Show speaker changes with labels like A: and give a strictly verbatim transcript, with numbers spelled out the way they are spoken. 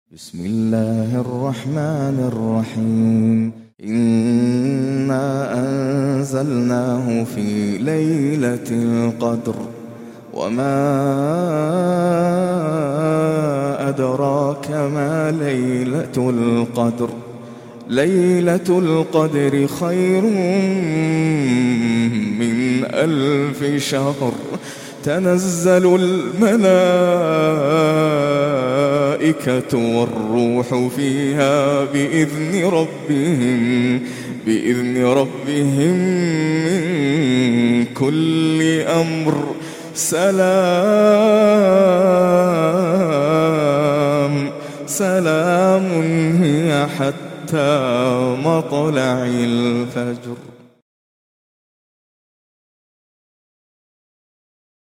A: بسم الله الرحمن الرحيم إنا أنزلناه في ليلة القدر وما أدراك ما ليلة القدر ليلة القدر خير من ألف شهر تنزل الملائكة والروح فيها بإذن ربهم بإذن ربهم من كل أمر سلام سلام هي حتى مطلع الفجر.